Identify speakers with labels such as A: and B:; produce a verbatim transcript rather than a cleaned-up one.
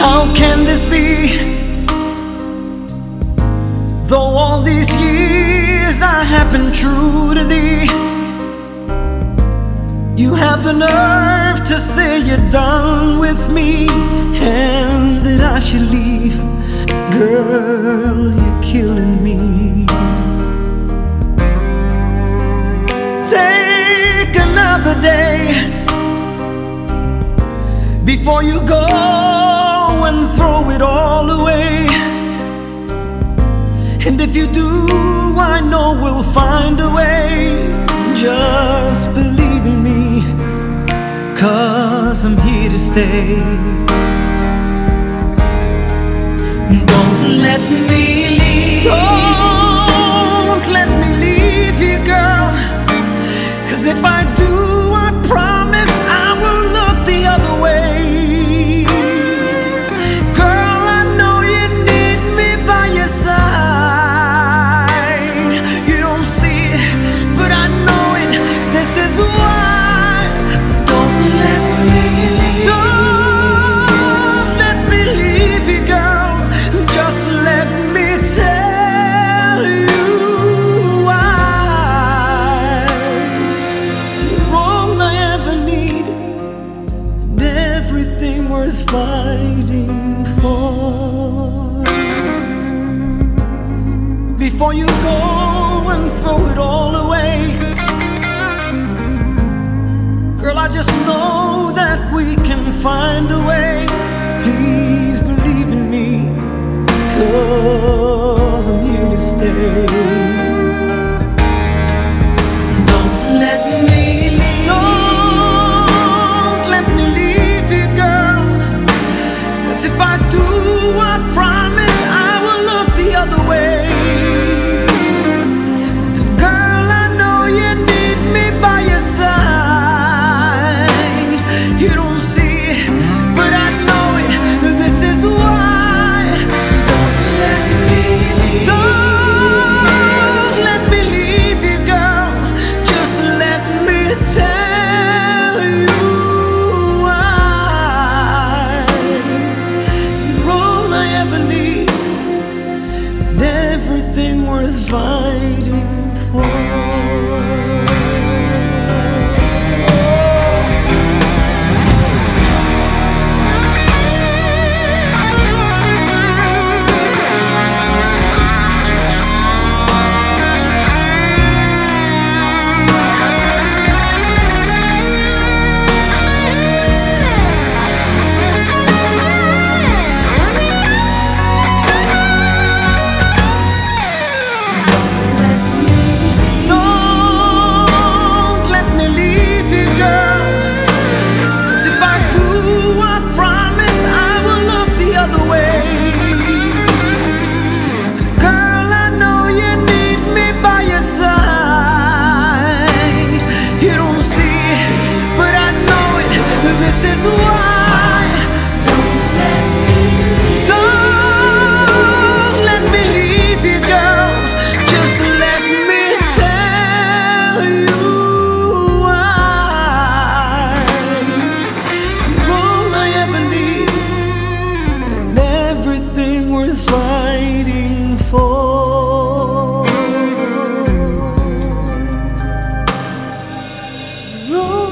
A: How can this be? Though all these years I have been true to thee, you have the nerve to say you're done with me and that I should leave. Girl, you're killing me. Take another day before you go and throw it all away. And if you do, I know we'll find a way. Just believe in me, 'cause I'm here to stay. Don't let me leave. Don't let me leave you, girl. 'Cause if I do, I promise I will look the other way. Girl, I know you need me by your side. You don't see it, but I know it. This is why. Don't let me leave. Don't let me leave you, girl. Just let me tell you why. You're all I ever needed, and everything worth fighting for. Before you go and throw it all away, girl, I just know that we can find a way. Please believe in me, 'cause I'm here to stay. Don't let me leave. Don't let me leave you, girl. 'Cause if I do, I promise I will look the other way. And girl, I know you need me by your side. You don't see it, but I know it. This is why. Don't let me leave. Don't let me leave you, girl. Just let me tell you why. You're all I ever need, and everything worth fighting for. This is why. Don't let me leave. Don't let me leave you, girl. Just let me tell you why. You're all I ever need, and everything worth fighting for.